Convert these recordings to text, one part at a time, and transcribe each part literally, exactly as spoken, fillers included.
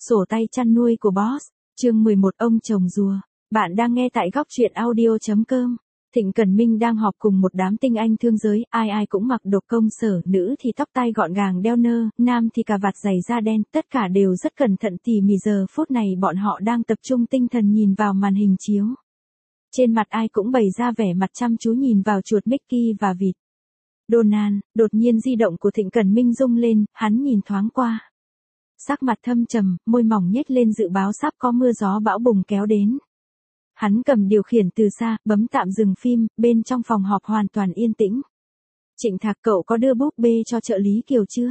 Sổ tay chăn nuôi của boss, chương mười một ông chồng rùa. Bạn đang nghe tại góc truyện audio chấm com. Thịnh Cẩn Minh đang họp cùng một đám tinh anh thương giới, ai ai cũng mặc đồ công sở, nữ thì tóc tai gọn gàng đeo nơ, nam thì cà vạt giày da đen, tất cả đều rất cẩn thận tỉ mỉ. Giờ phút này bọn họ đang tập trung tinh thần nhìn vào màn hình chiếu. Trên mặt ai cũng bày ra vẻ mặt chăm chú nhìn vào chuột Mickey và vịt Donald. Đột nhiên di động của Thịnh Cẩn Minh rung lên, hắn nhìn thoáng qua. Sắc mặt thâm trầm, môi mỏng nhếch lên dự báo sắp có mưa gió bão bùng kéo đến. Hắn cầm điều khiển từ xa, bấm tạm dừng phim, bên trong phòng họp hoàn toàn yên tĩnh. Trịnh Thạc, cậu có đưa búp bê cho trợ lý Kiều chưa?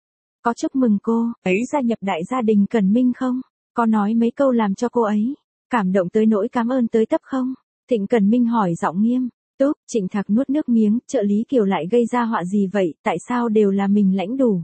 Có chúc mừng cô ấy gia nhập đại gia đình Cẩn Minh không? Có nói mấy câu làm cho cô ấy cảm động tới nỗi cảm ơn tới tấp không? Thịnh Cẩn Minh hỏi giọng nghiêm túc. Trịnh Thạc nuốt nước miếng, trợ lý Kiều lại gây ra họa gì vậy, tại sao đều là mình lãnh đủ?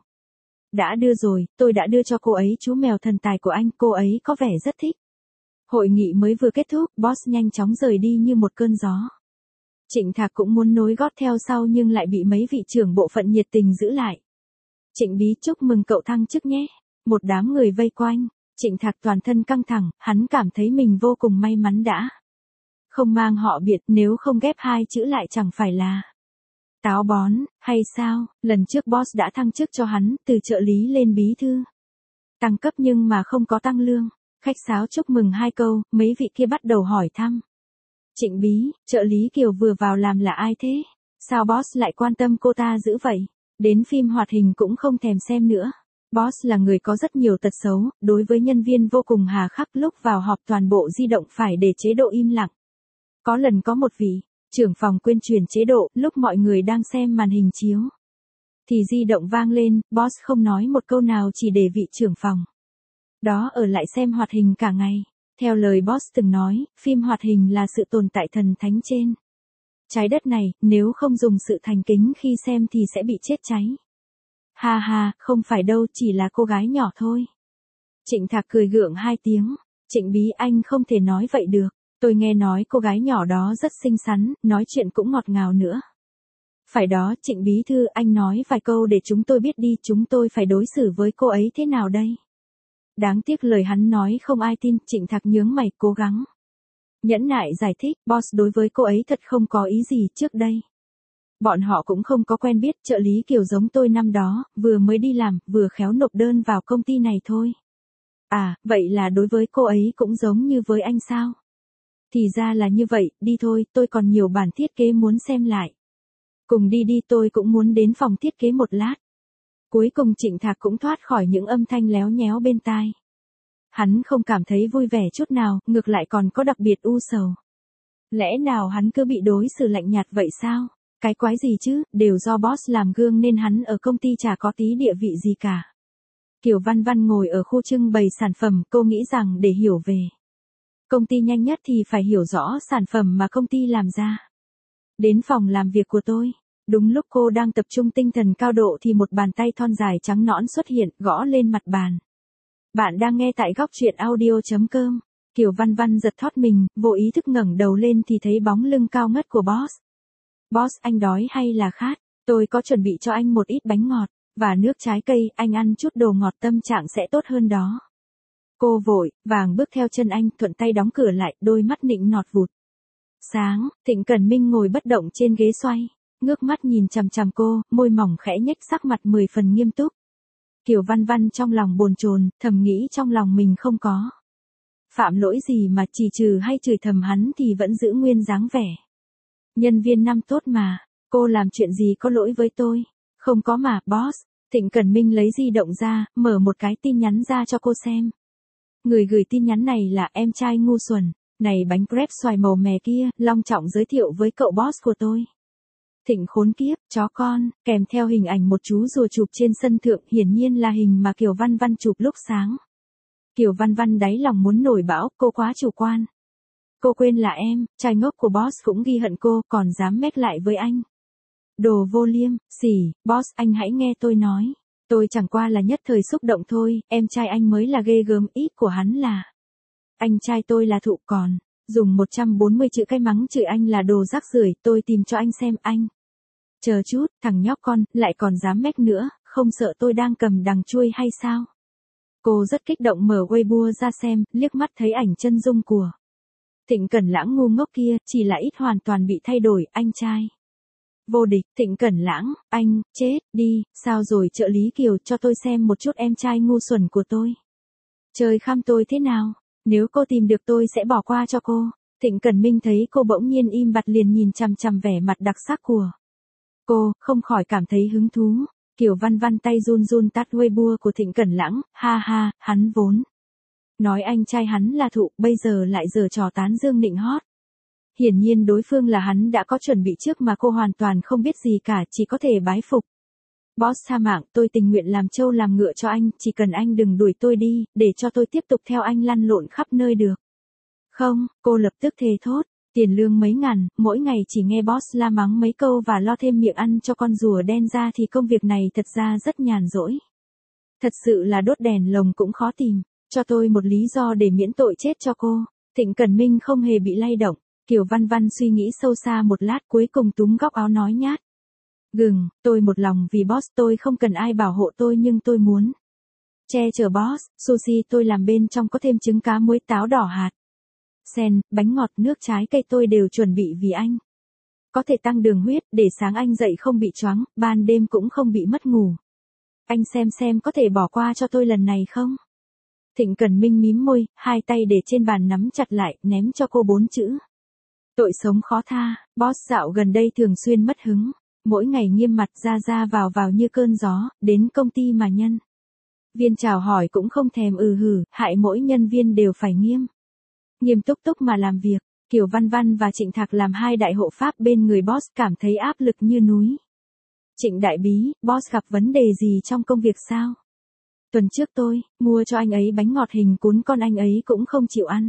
Đã đưa rồi, tôi đã đưa cho cô ấy chú mèo thần tài của anh, cô ấy có vẻ rất thích. Hội nghị mới vừa kết thúc, boss nhanh chóng rời đi như một cơn gió. Trịnh Thạc cũng muốn nối gót theo sau nhưng lại bị mấy vị trưởng bộ phận nhiệt tình giữ lại. Trịnh Bí, chúc mừng cậu thăng chức nhé. Một đám người vây quanh. Trịnh Thạc toàn thân căng thẳng, hắn cảm thấy mình vô cùng may mắn đã không mang họ Biệt, nếu không ghép hai chữ lại chẳng phải là táo bón, hay sao? Lần trước boss đã thăng chức cho hắn, từ trợ lý lên bí thư. Tăng cấp nhưng mà không có tăng lương. Khách sáo chúc mừng hai câu, mấy vị kia bắt đầu hỏi thăm. Trịnh Bí, trợ lý Kiều vừa vào làm là ai thế? Sao boss lại quan tâm cô ta dữ vậy? Đến phim hoạt hình cũng không thèm xem nữa. Boss là người có rất nhiều tật xấu, đối với nhân viên vô cùng hà khắc, lúc vào họp toàn bộ di động phải để chế độ im lặng. Có lần có một vị trưởng phòng quên truyền chế độ, lúc mọi người đang xem màn hình chiếu thì di động vang lên, boss không nói một câu nào chỉ để vị trưởng phòng đó ở lại xem hoạt hình cả ngày. Theo lời boss từng nói, phim hoạt hình là sự tồn tại thần thánh trên trái đất này, nếu không dùng sự thành kính khi xem thì sẽ bị chết cháy. Ha ha, không phải đâu, chỉ là cô gái nhỏ thôi. Trịnh Thạc cười gượng hai tiếng. Trịnh Bí, anh không thể nói vậy được. Tôi nghe nói cô gái nhỏ đó rất xinh xắn, nói chuyện cũng ngọt ngào nữa. Phải đó, Trịnh Bí thư, anh nói vài câu để chúng tôi biết đi, chúng tôi phải đối xử với cô ấy thế nào đây? Đáng tiếc lời hắn nói không ai tin. Trịnh Thạc nhướng mày, cố gắng nhẫn nại giải thích, boss đối với cô ấy thật không có ý gì. Trước đây bọn họ cũng không có quen biết, trợ lý Kiều giống tôi năm đó, vừa mới đi làm, vừa khéo nộp đơn vào công ty này thôi. À, vậy là đối với cô ấy cũng giống như với anh sao? Thì ra là như vậy, đi thôi, tôi còn nhiều bản thiết kế muốn xem lại. Cùng đi đi, tôi cũng muốn đến phòng thiết kế một lát. Cuối cùng Trịnh Thạc cũng thoát khỏi những âm thanh léo nhéo bên tai. Hắn không cảm thấy vui vẻ chút nào, ngược lại còn có đặc biệt u sầu. Lẽ nào hắn cứ bị đối xử lạnh nhạt vậy sao? Cái quái gì chứ, đều do boss làm gương nên hắn ở công ty chả có tí địa vị gì cả. Kiều Văn Văn ngồi ở khu trưng bày sản phẩm, cô nghĩ rằng để hiểu về công ty nhanh nhất thì phải hiểu rõ sản phẩm mà công ty làm ra. Đến phòng làm việc của tôi. Đúng lúc cô đang tập trung tinh thần cao độ thì một bàn tay thon dài trắng nõn xuất hiện, gõ lên mặt bàn. Bạn đang nghe tại góc truyện audio chấm com. Kiều Văn Văn giật thót mình, vô ý thức ngẩng đầu lên thì thấy bóng lưng cao ngất của boss. Boss, anh đói hay là khát? Tôi có chuẩn bị cho anh một ít bánh ngọt và nước trái cây, anh ăn chút đồ ngọt tâm trạng sẽ tốt hơn đó. Cô vội vàng bước theo chân anh, thuận tay đóng cửa lại, đôi mắt nịnh nọt vụt sáng. Thịnh Cẩn Minh ngồi bất động trên ghế xoay, ngước mắt nhìn chằm chằm cô, môi mỏng khẽ nhếch, sắc mặt mười phần nghiêm túc. Kiều Văn Văn trong lòng bồn chồn, thầm nghĩ trong lòng mình không có phạm lỗi gì mà chỉ trừ hay chửi thầm hắn thì vẫn giữ nguyên dáng vẻ nhân viên năm tốt mà. Cô làm chuyện gì có lỗi với tôi? Không có mà, boss. Thịnh Cẩn Minh lấy di động ra, mở một cái tin nhắn ra cho cô xem. Người gửi tin nhắn này là em trai ngu xuẩn. Này bánh crepe xoài màu mè kia, long trọng giới thiệu với cậu boss của tôi. Thịnh khốn kiếp, chó con, kèm theo hình ảnh một chú rùa chụp trên sân thượng, hiển nhiên là hình mà Kiều Văn Văn chụp lúc sáng. Kiều Văn Văn đáy lòng muốn nổi bão, cô quá chủ quan. Cô quên là em, trai ngốc của boss cũng ghi hận cô, còn dám mét lại với anh. Đồ vô liêm, xỉ, boss, anh hãy nghe tôi nói. Tôi chẳng qua là nhất thời xúc động thôi, em trai anh mới là ghê gớm, ít của hắn là anh trai tôi là thụ, còn dùng một trăm bốn mươi chữ cái mắng chửi anh là đồ rác rưởi, tôi tìm cho anh xem anh. Chờ chút, thằng nhóc con, lại còn dám mét nữa, không sợ tôi đang cầm đằng chuôi hay sao? Cô rất kích động mở Weibo ra xem, liếc mắt thấy ảnh chân dung của Thịnh Cẩn Lãng ngu ngốc kia, chỉ là ít hoàn toàn bị thay đổi, anh trai. Vô địch, Thịnh Cẩn Lãng, anh, chết, đi, sao rồi trợ lý Kiều cho tôi xem một chút em trai ngu xuẩn của tôi. Chơi khăm tôi thế nào, nếu cô tìm được tôi sẽ bỏ qua cho cô. Thịnh Cẩn Minh thấy cô bỗng nhiên im bặt liền nhìn chằm chằm vẻ mặt đặc sắc của cô, không khỏi cảm thấy hứng thú. Kiều Văn Văn tay run run tắt Weibo của Thịnh Cẩn Lãng, ha ha, hắn vốn nói anh trai hắn là thụ, bây giờ lại giở trò tán dương nịnh hót. Hiển nhiên đối phương là hắn đã có chuẩn bị trước mà cô hoàn toàn không biết gì cả, chỉ có thể bái phục. Boss tha mạng, tôi tình nguyện làm trâu làm ngựa cho anh, chỉ cần anh đừng đuổi tôi đi, để cho tôi tiếp tục theo anh lăn lộn khắp nơi được. Không, cô lập tức thề thốt, tiền lương mấy ngàn, mỗi ngày chỉ nghe boss la mắng mấy câu và lo thêm miệng ăn cho con rùa đen ra thì công việc này thật ra rất nhàn rỗi. Thật sự là đốt đèn lồng cũng khó tìm, cho tôi một lý do để miễn tội chết cho cô. Thịnh Cẩn Minh không hề bị lay động, Kiều Văn Văn suy nghĩ sâu xa một lát cuối cùng túm góc áo nói nhát. Gừng, tôi một lòng vì boss, tôi không cần ai bảo hộ tôi nhưng tôi muốn che chở boss. Sushi tôi làm bên trong có thêm trứng cá muối, táo đỏ hạt sen, bánh ngọt, nước trái cây tôi đều chuẩn bị vì anh. Có thể tăng đường huyết, để sáng anh dậy không bị choáng, ban đêm cũng không bị mất ngủ. Anh xem xem có thể bỏ qua cho tôi lần này không? Thịnh Cẩn Minh mím môi, hai tay để trên bàn nắm chặt lại, ném cho cô bốn chữ. Tội sống khó tha. Boss dạo gần đây thường xuyên mất hứng, mỗi ngày nghiêm mặt ra ra vào vào như cơn gió, đến công ty mà nhân viên chào hỏi cũng không thèm ừ hử, hại mỗi nhân viên đều phải nghiêm nghiêm túc túc mà làm việc. Kiều Văn Văn và Trịnh Thạc làm hai đại hộ pháp bên người boss cảm thấy áp lực như núi. Trịnh đại bí, boss gặp vấn đề gì trong công việc sao? Tuần trước tôi mua cho anh ấy bánh ngọt hình cuốn con anh ấy cũng không chịu ăn.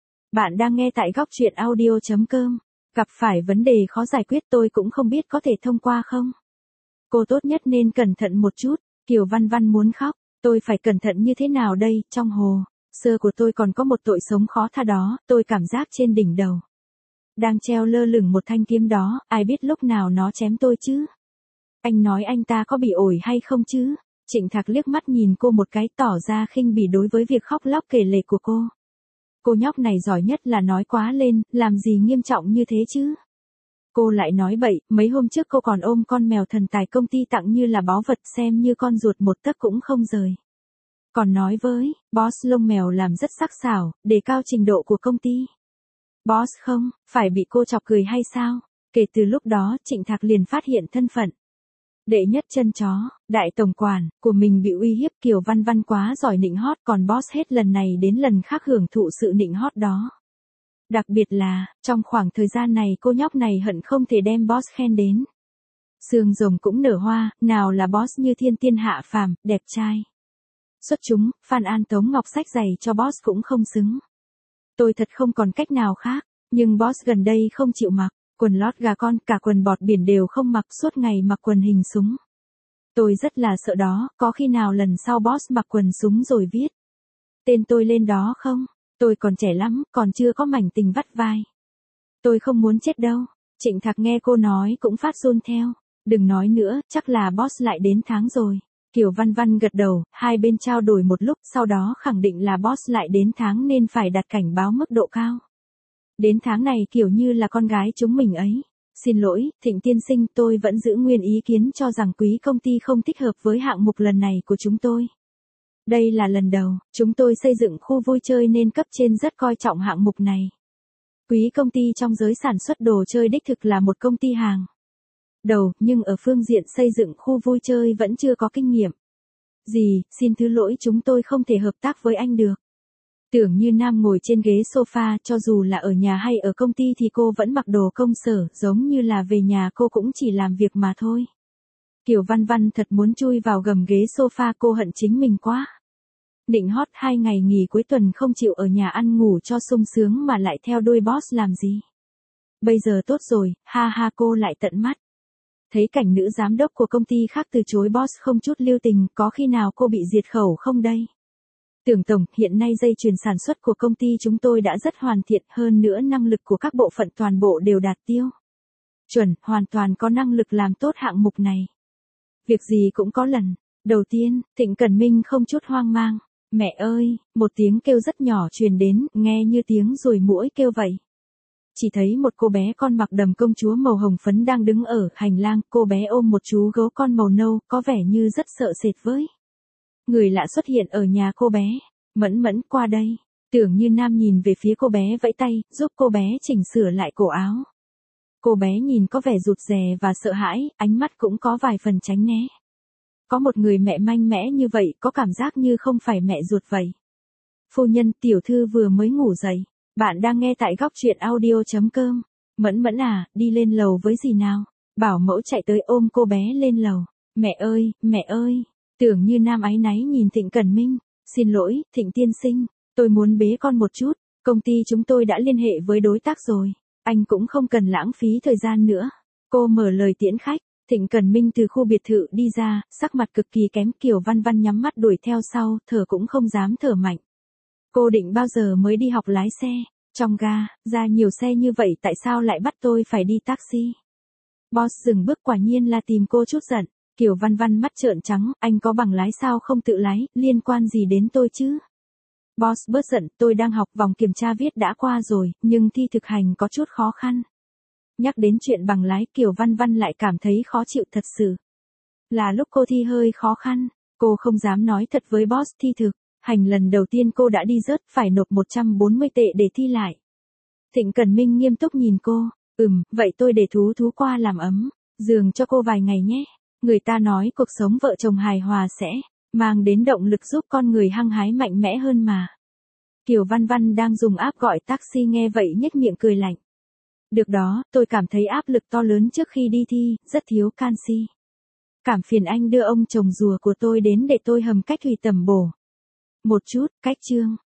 Bạn đang nghe tại góc truyện audio chấm com. Gặp phải vấn đề khó giải quyết tôi cũng không biết có thể thông qua không. Cô tốt nhất nên cẩn thận một chút. Kiều Văn Văn muốn khóc. Tôi phải cẩn thận như thế nào đây, trong hồ sơ của tôi còn có một tội sống khó tha đó, tôi cảm giác trên đỉnh đầu đang treo lơ lửng một thanh kiếm đó, ai biết lúc nào nó chém tôi chứ. Anh nói anh ta có bị ổi hay không chứ? Trịnh Thạc liếc mắt nhìn cô một cái tỏ ra khinh bỉ đối với việc khóc lóc kể lể của cô. Cô nhóc này giỏi nhất là nói quá lên, làm gì nghiêm trọng như thế chứ? Cô lại nói bậy, mấy hôm trước cô còn ôm con mèo thần tài công ty tặng như là báu vật, xem như con ruột một tấc cũng không rời. Còn nói với boss lông mèo làm rất sắc sảo, đề cao trình độ của công ty. Boss không, phải bị cô chọc cười hay sao? Kể từ lúc đó Trịnh Thạc liền phát hiện thân phận đệ nhất chân chó, đại tổng quản của mình bị uy hiếp. Kiều Văn Văn quá giỏi nịnh hót, còn boss hết lần này đến lần khác hưởng thụ sự nịnh hót đó. Đặc biệt là, trong khoảng thời gian này cô nhóc này hận không thể đem boss khen đến xương rồng cũng nở hoa, nào là boss như thiên tiên hạ phàm, đẹp trai xuất chúng, Phan An Tống Ngọc xách giày cho boss cũng không xứng. Tôi thật không còn cách nào khác, nhưng boss gần đây không chịu mặc quần lót gà con, cả quần bọt biển đều không mặc, suốt ngày mặc quần hình súng. Tôi rất là sợ đó, có khi nào lần sau boss mặc quần súng rồi viết tên tôi lên đó không? Tôi còn trẻ lắm, còn chưa có mảnh tình vắt vai. Tôi không muốn chết đâu. Trịnh Thạc nghe cô nói cũng phát run theo. Đừng nói nữa, chắc là boss lại đến tháng rồi. Kiều Văn Văn gật đầu, hai bên trao đổi một lúc, sau đó khẳng định là boss lại đến tháng nên phải đặt cảnh báo mức độ cao. Đến tháng này kiểu như là con gái chúng mình ấy. Xin lỗi, Thịnh tiên sinh, tôi vẫn giữ nguyên ý kiến cho rằng quý công ty không thích hợp với hạng mục lần này của chúng tôi. Đây là lần đầu, chúng tôi xây dựng khu vui chơi nên cấp trên rất coi trọng hạng mục này. Quý công ty trong giới sản xuất đồ chơi đích thực là một công ty hàng đầu, nhưng ở phương diện xây dựng khu vui chơi vẫn chưa có kinh nghiệm gì, xin thứ lỗi chúng tôi không thể hợp tác với anh được. Tưởng như Nam ngồi trên ghế sofa, cho dù là ở nhà hay ở công ty thì cô vẫn mặc đồ công sở, giống như là về nhà cô cũng chỉ làm việc mà thôi. Kiều Văn Văn thật muốn chui vào gầm ghế sofa, cô hận chính mình quá. Định hót hai ngày nghỉ cuối tuần không chịu ở nhà ăn ngủ cho sung sướng mà lại theo đuôi boss làm gì. Bây giờ tốt rồi, ha ha, cô lại tận mắt thấy cảnh nữ giám đốc của công ty khác từ chối boss không chút lưu tình, có khi nào cô bị diệt khẩu không đây? Tưởng tổng, hiện nay dây chuyền sản xuất của công ty chúng tôi đã rất hoàn thiện, hơn nữa năng lực của các bộ phận toàn bộ đều đạt tiêu chuẩn, hoàn toàn có năng lực làm tốt hạng mục này. Việc gì cũng có lần đầu tiên, Thịnh Cẩn Minh không chút hoang mang. Mẹ ơi, một tiếng kêu rất nhỏ truyền đến, nghe như tiếng ruồi muỗi kêu vậy. Chỉ thấy một cô bé con mặc đầm công chúa màu hồng phấn đang đứng ở hành lang, cô bé ôm một chú gấu con màu nâu, có vẻ như rất sợ sệt với. Người lạ xuất hiện ở nhà cô bé. Mẫn Mẫn qua đây. Tưởng Như Nam nhìn về phía cô bé vẫy tay, giúp cô bé chỉnh sửa lại cổ áo. Cô bé nhìn có vẻ rụt rè và sợ hãi, ánh mắt cũng có vài phần tránh né. Có một người mẹ mạnh mẽ như vậy, có cảm giác như không phải mẹ ruột vậy. Phu nhân, tiểu thư vừa mới ngủ dậy. Bạn đang nghe tại góc truyện audio chấm com. Mẫn Mẫn à, đi lên lầu với gì nào? Bảo mẫu chạy tới ôm cô bé lên lầu. Mẹ ơi, mẹ ơi. Tưởng Như Nam áy náy nhìn Thịnh Cẩn Minh. Xin lỗi, Thịnh tiên sinh. Tôi muốn bế con một chút. Công ty chúng tôi đã liên hệ với đối tác rồi. Anh cũng không cần lãng phí thời gian nữa. Cô mở lời tiễn khách. Thịnh Cẩn Minh từ khu biệt thự đi ra, sắc mặt cực kỳ kém. Kiều Văn Văn nhắm mắt đuổi theo sau, thở cũng không dám thở mạnh. Cô định bao giờ mới đi học lái xe? Trong ga, ra nhiều xe như vậy tại sao lại bắt tôi phải đi taxi? Boss dừng bước, quả nhiên là tìm cô chút giận. Kiều Văn Văn mắt trợn trắng, anh có bằng lái sao không tự lái, liên quan gì đến tôi chứ? Boss bớt giận, tôi đang học, vòng kiểm tra viết đã qua rồi, nhưng thi thực hành có chút khó khăn. Nhắc đến chuyện bằng lái, Kiều Văn Văn lại cảm thấy khó chịu thật sự. Là lúc cô thi hơi khó khăn, cô không dám nói thật với boss thi thực. Hành lần đầu tiên cô đã đi rớt, phải nộp một trăm bốn mươi tệ để thi lại. Thịnh Cẩn Minh nghiêm túc nhìn cô, ừm, vậy tôi để thú thú qua làm ấm giường cho cô vài ngày nhé. Người ta nói cuộc sống vợ chồng hài hòa sẽ mang đến động lực giúp con người hăng hái mạnh mẽ hơn mà. Kiều Văn Văn đang dùng app gọi taxi nghe vậy nhếch miệng cười lạnh. Được đó, tôi cảm thấy áp lực to lớn trước khi đi thi, rất thiếu canxi. Cảm phiền anh đưa ông chồng rùa của tôi đến để tôi hầm cách thủy tẩm bổ. Một chút, cách chương.